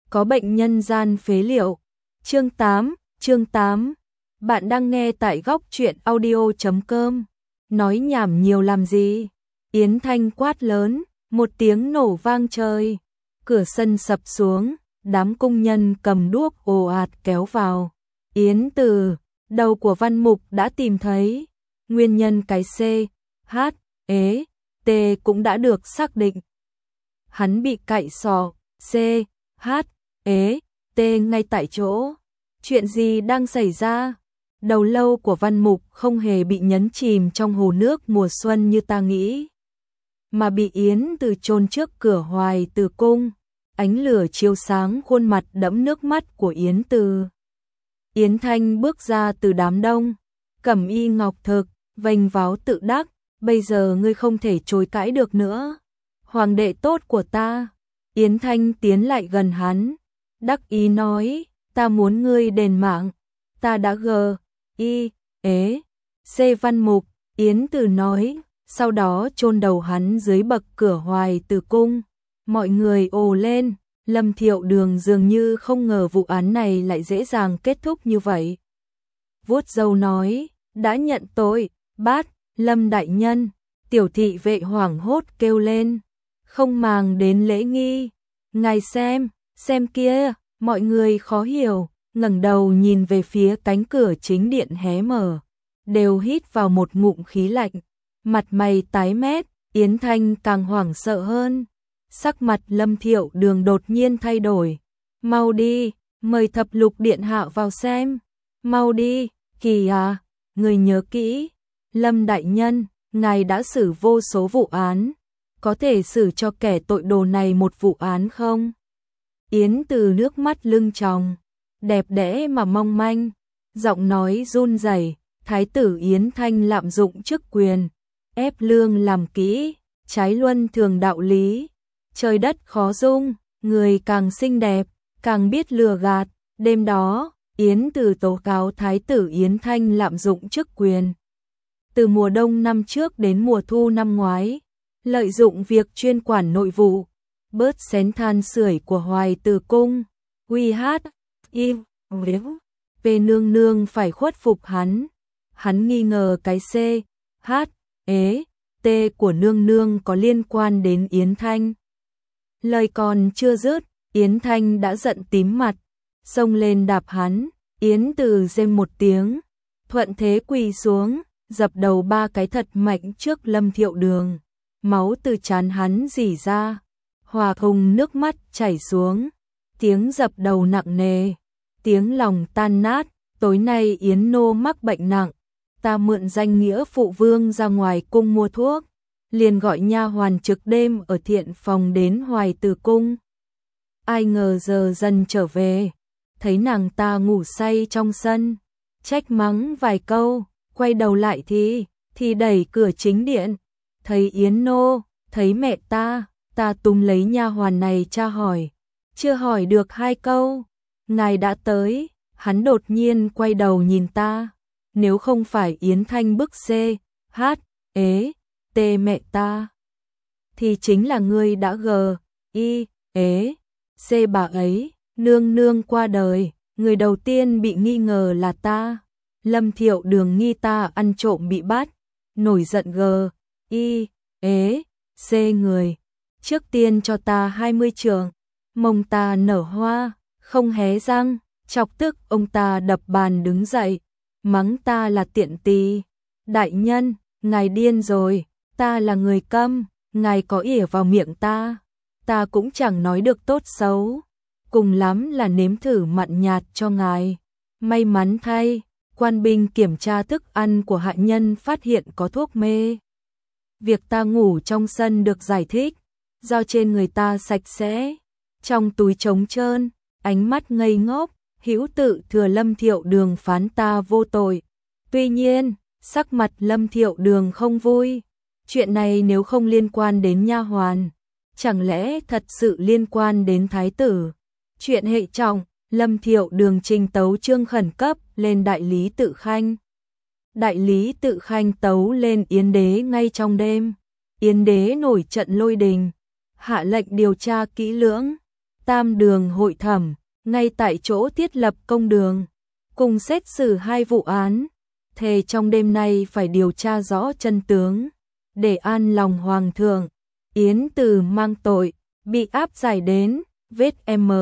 có bệnh nhân gian phế liệu. Chương 8. Bạn đang nghe tại góc truyện audio.com. Nói nhảm nhiều làm gì? Yến Thanh quát lớn, một tiếng nổ vang trời. Cửa sân sập xuống, đám công nhân cầm đuốc ồ ạt kéo vào. Yến Từ, đầu của Văn Mục đã tìm thấy. Nguyên nhân cái C, H, E, T cũng đã được xác định. Hắn bị cạy sọ, C, H, E, T ngay tại chỗ. Chuyện gì đang xảy ra? Đầu lâu của Văn Mục không hề bị nhấn chìm trong hồ nước mùa xuân như ta nghĩ, mà bị Yến Từ chôn trước cửa Hoài Từ cung. Ánh lửa chiếu sáng khuôn mặt đẫm nước mắt của Yến Từ. Yến Thanh bước ra từ đám đông, cẩm y ngọc thực, vênh váo tự đắc, bây giờ ngươi không thể chối cãi được nữa. Hoàng đệ tốt của ta. Yến Thanh tiến lại gần hắn, đắc ý nói, ta muốn ngươi đền mạng. Ta đã C Văn Mục, Yến Từ nói, sau đó chôn đầu hắn dưới bậc cửa Hoài Từ cung. Mọi người ồ lên, Lâm Thiệu Đường dường như không ngờ vụ án này lại dễ dàng kết thúc như vậy. Vuốt râu nói, đã nhận tội, bát, Lâm đại nhân. Tiểu thị vệ hoảng hốt kêu lên, không màng đến lễ nghi. Ngài xem kia, mọi người khó hiểu, ngẩng đầu nhìn về phía cánh cửa chính điện hé mở, đều hít vào một ngụm khí lạnh, mặt mày tái mét. Yến Thanh càng hoảng sợ hơn, sắc mặt Lâm Thiệu Đường đột nhiên thay đổi. Mau đi, mời thập lục điện hạ vào xem. Mau đi, Kỳ à, người nhớ kỹ, Lâm đại nhân, ngài đã xử vô số vụ án, có thể xử cho kẻ tội đồ này một vụ án không? Yến Từ nước mắt lưng tròng, đẹp đẽ mà mong manh, giọng nói run rẩy. Thái tử Yến Thanh lạm dụng chức quyền, ép lương làm kỹ, trái luân thường đạo lý. Trời đất khó dung, người càng xinh đẹp, càng biết lừa gạt. Đêm đó, Yến Từ tố cáo Thái tử Yến Thanh lạm dụng chức quyền. Từ mùa đông năm trước đến mùa thu năm ngoái, lợi dụng việc chuyên quản nội vụ, bớt xén than sưởi của Hoài Từ cung. Về nương nương phải khuất phục hắn. Hắn nghi ngờ cái C, H, E, T của nương nương có liên quan đến Yến Thanh. Lời còn chưa dứt, Yến Thanh đã giận tím mặt, xông lên đạp hắn. Yến Từ rên một tiếng, thuận thế quỳ xuống, dập đầu 3 cái thật mạnh trước Lâm Thiệu Đường. Máu từ trán hắn rỉ ra, hòa cùng nước mắt chảy xuống, tiếng dập đầu nặng nề, tiếng lòng tan nát. Tối nay Yến nô mắc bệnh nặng, ta mượn danh nghĩa phụ vương ra ngoài cung mua thuốc, liền gọi nha hoàn trực đêm ở thiện phòng đến Hoài Từ cung. Ai ngờ giờ dần trở về, thấy nàng ta ngủ say trong sân, trách mắng vài câu, quay đầu lại thì đẩy cửa chính điện, thấy Yến nô, thấy mẹ ta túm lấy nha hoàn này tra hỏi, chưa hỏi được 2 câu, ngài đã tới. Hắn đột nhiên quay đầu nhìn ta, nếu không phải Yến Thanh bức C, H, E, T mẹ ta, thì chính là ngươi đã C bà ấy. Nương nương qua đời, người đầu tiên bị nghi ngờ là ta. Lâm Thiệu Đường nghi ta ăn trộm bị bắt, nổi giận C người. Trước tiên cho ta 20 trượng, mông ta nở hoa, không hé răng, chọc tức ông ta đập bàn đứng dậy, mắng ta là tiện tỳ. Đại nhân, ngài điên rồi, ta là người câm, ngài có ỉa vào miệng ta cũng chẳng nói được tốt xấu, cùng lắm là nếm thử mặn nhạt cho ngài. May mắn thay, quan binh kiểm tra thức ăn của hạ nhân phát hiện có thuốc mê. Việc ta ngủ trong sân được giải thích, do trên người ta sạch sẽ, trong túi trống trơn, ánh mắt ngây ngốc, hữu tự thừa Lâm Thiệu Đường phán ta vô tội. Tuy nhiên, sắc mặt Lâm Thiệu Đường không vui. Chuyện này nếu không liên quan đến nha hoàn, chẳng lẽ thật sự liên quan đến thái tử? Chuyện hệ trọng, Lâm Thiệu Đường trình tấu chương khẩn cấp lên đại lý Tự Khanh. Đại lý Tự Khanh tấu lên Yến đế ngay trong đêm. Yến đế nổi trận lôi đình, hạ lệnh điều tra kỹ lưỡng. Tam đường hội thẩm, ngay tại chỗ thiết lập công đường, cùng xét xử hai vụ án, thề trong đêm nay phải điều tra rõ chân tướng, để an lòng hoàng thượng. Yến Từ mang tội, bị áp giải đến, vết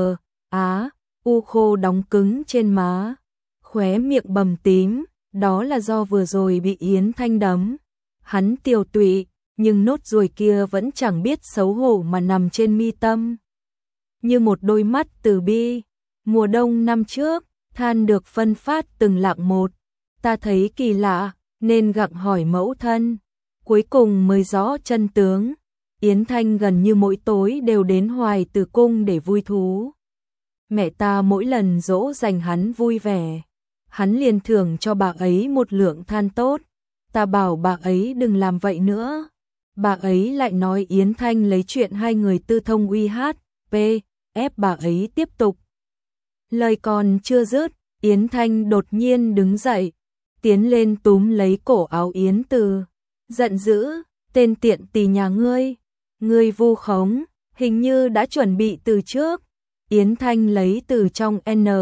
u khô đóng cứng trên má, khóe miệng bầm tím, đó là do vừa rồi bị Yến Thanh đấm. Hắn tiều tụy, nhưng nốt ruồi kia vẫn chẳng biết xấu hổ mà nằm trên mi tâm. Như một đôi mắt từ bi, mùa đông năm trước, than được phân phát từng lạng một. Ta thấy kỳ lạ, nên gặng hỏi mẫu thân. Cuối cùng mới rõ chân tướng. Yến Thanh gần như mỗi tối đều đến Hoài Từ Cung để vui thú. Mẹ ta mỗi lần dỗ dành hắn vui vẻ, hắn liền thưởng cho bà ấy một lượng than tốt. Ta bảo bà ấy đừng làm vậy nữa. Bà ấy lại nói Yến Thanh lấy chuyện hai người tư thông UHP, ép bà ấy tiếp tục. Lời còn chưa dứt, Yến Thanh đột nhiên đứng dậy, tiến lên túm lấy cổ áo Yến Từ, giận dữ, tên tiện tỳ nhà ngươi vu khống, hình như đã chuẩn bị từ trước. Yến Thanh lấy từ trong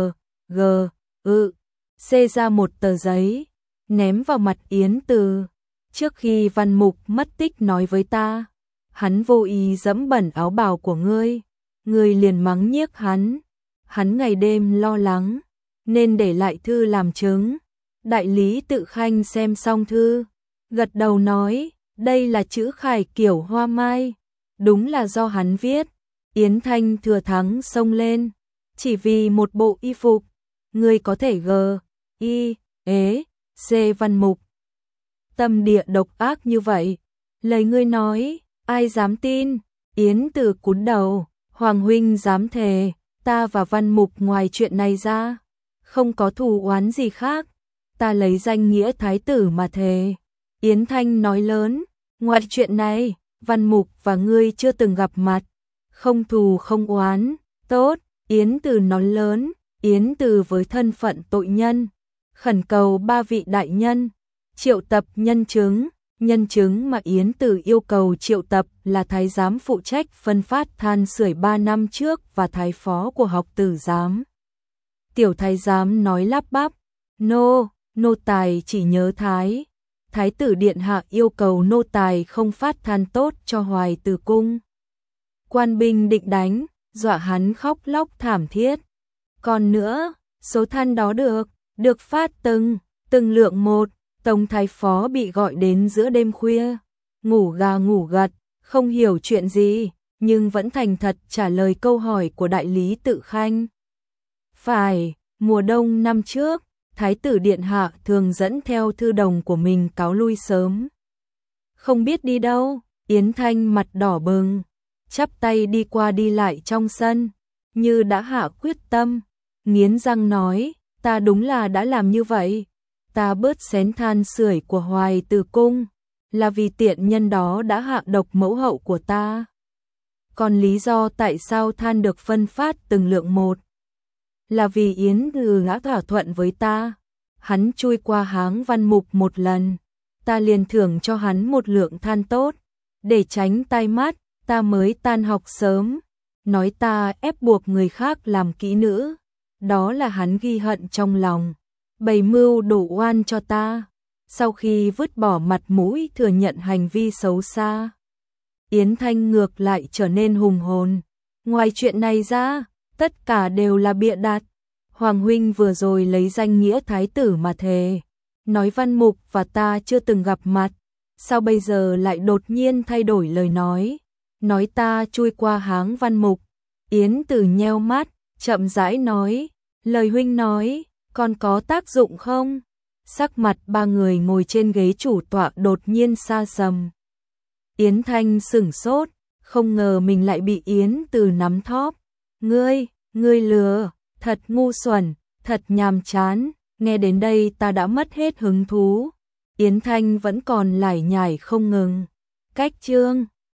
C ra một tờ giấy, ném vào mặt Yến Từ. Trước khi Văn Mục mất tích nói với ta, hắn vô ý dẫm bẩn áo bào của ngươi liền mắng nhiếc hắn. Hắn ngày đêm lo lắng, nên để lại thư làm chứng. Đại lý Tự Khanh xem xong thư, gật đầu nói, đây là chữ khải kiểu hoa mai, đúng là do hắn viết. Yến Thanh thừa thắng xông lên, chỉ vì một bộ y phục, ngươi có thể C Văn Mục. Tâm địa độc ác như vậy, lời ngươi nói, ai dám tin? Yến Từ cúi đầu, Hoàng huynh dám thề, ta và Văn Mục ngoài chuyện này ra, không có thù oán gì khác, ta lấy danh nghĩa thái tử mà thề. Yến Thanh nói lớn, ngoài chuyện này, Văn Mục và ngươi chưa từng gặp mặt, không thù không oán. Tốt, Yến Từ nói lớn. Yến Từ với thân phận tội nhân, khẩn cầu ba vị đại nhân triệu tập nhân chứng mà Yến Từ yêu cầu triệu tập là thái giám phụ trách phân phát than sưởi 3 năm trước và thái phó của học tử giám. Tiểu thái giám nói lắp bắp, nô tài chỉ nhớ thái tử điện hạ yêu cầu nô tài không phát than tốt cho Hoài Từ Cung. Quan binh định đánh, dọa hắn khóc lóc thảm thiết. Còn nữa, số than đó được phát từng lượng một. Tông thái phó bị gọi đến giữa đêm khuya, ngủ gà ngủ gật, không hiểu chuyện gì, nhưng vẫn thành thật trả lời câu hỏi của đại lý Tự Khanh. Phải, mùa đông năm trước, thái tử điện hạ thường dẫn theo thư đồng của mình cáo lui sớm. Không biết đi đâu, Yến Thanh mặt đỏ bừng, chắp tay đi qua đi lại trong sân, như đã hạ quyết tâm, nghiến răng nói, ta đúng là đã làm như vậy. Ta bớt xén than sưởi của Hoài Từ Cung, là vì tiện nhân đó đã hạ độc mẫu hậu của ta. Còn lý do tại sao than được phân phát từng lượng một, là vì Yến Từ đã thỏa thuận với ta. Hắn chui qua háng Văn Mục một lần, ta liền thưởng cho hắn một lượng than tốt, để tránh tai mắt, ta mới tan học sớm. Nói ta ép buộc người khác làm kỹ nữ, đó là hắn ghi hận trong lòng, bày mưu đổ oan cho ta. Sau khi vứt bỏ mặt mũi thừa nhận hành vi xấu xa, Yến Thanh ngược lại trở nên hùng hồn. Ngoài chuyện này ra, tất cả đều là bịa đặt. Hoàng huynh vừa rồi lấy danh nghĩa thái tử mà thề, nói Văn Mục và ta chưa từng gặp mặt, sao bây giờ lại đột nhiên thay đổi lời nói ta chui qua háng Văn Mục. Yến Từ nheo mắt, chậm rãi nói, lời huynh nói, còn có tác dụng không? Sắc mặt ba người ngồi trên ghế chủ tọa đột nhiên xa sầm. Yến Thanh sửng sốt, không ngờ mình lại bị Yến Từ nắm thóp. Ngươi lừa, thật ngu xuẩn, thật nhàm chán, nghe đến đây ta đã mất hết hứng thú. Yến Thanh vẫn còn lải nhải không ngừng. Cách chương